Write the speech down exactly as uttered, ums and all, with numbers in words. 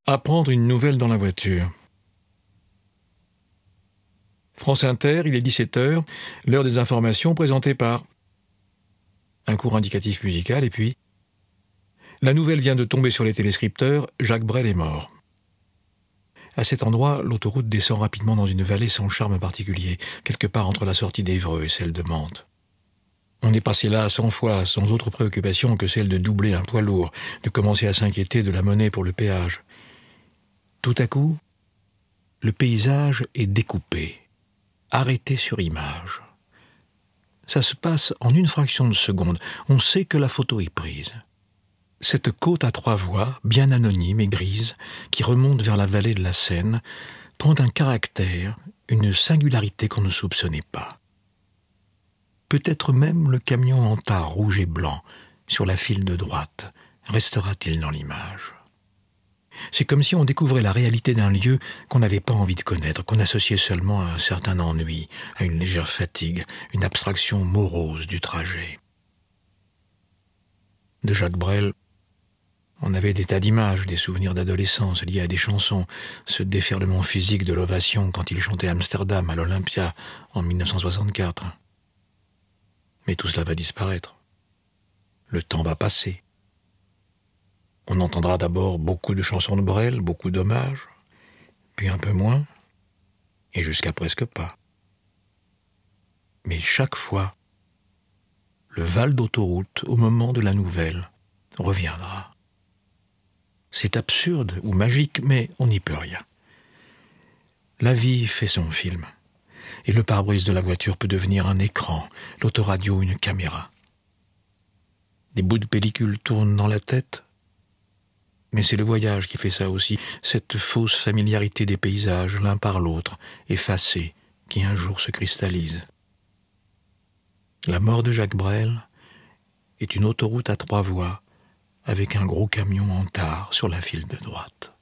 Apprendre une nouvelle dans la voiture. France Inter, il est dix-sept heures, l'heure des informations présentée par un court indicatif musical et puis la nouvelle vient de tomber sur les téléscripteurs, Jacques Brel est mort. À cet endroit, l'autoroute descend rapidement dans une vallée sans charme particulier, quelque part entre la sortie d'Évreux et celle de Mantes. On est passé là cent fois, sans autre préoccupation que celle de doubler un poids lourd, de commencer à s'inquiéter de la monnaie pour le péage. Tout à coup, le paysage est découpé, arrêté sur image. Ça se passe en une fraction de seconde. On sait que la photo est prise. Cette côte à trois voies, bien anonyme et grise, qui remonte vers la vallée de la Seine, prend un caractère, une singularité qu'on ne soupçonnait pas. Peut-être même le camion en tas rouge et blanc, sur la file de droite, restera-t-il dans l'image. C'est comme si on découvrait la réalité d'un lieu qu'on n'avait pas envie de connaître, qu'on associait seulement à un certain ennui, à une légère fatigue, une abstraction morose du trajet. De Jacques Brel, on avait des tas d'images, des souvenirs d'adolescence liés à des chansons, ce déferlement physique de l'ovation quand il chantait Amsterdam à l'Olympia en mille neuf cent soixante-quatre. Mais tout cela va disparaître. Le temps va passer. On entendra d'abord beaucoup de chansons de Brel, beaucoup d'hommages, puis un peu moins, et jusqu'à presque pas. Mais chaque fois, le val d'autoroute, au moment de la nouvelle, reviendra. C'est absurde ou magique, mais on n'y peut rien. La vie fait son film, et le pare-brise de la voiture peut devenir un écran, l'autoradio une caméra. Des bouts de pellicule tournent dans la tête, mais c'est le voyage qui fait ça aussi, cette fausse familiarité des paysages, l'un par l'autre, effacés, qui un jour se cristallise. La mort de Jacques Brel est une autoroute à trois voies, avec un gros camion en tare sur la file de droite.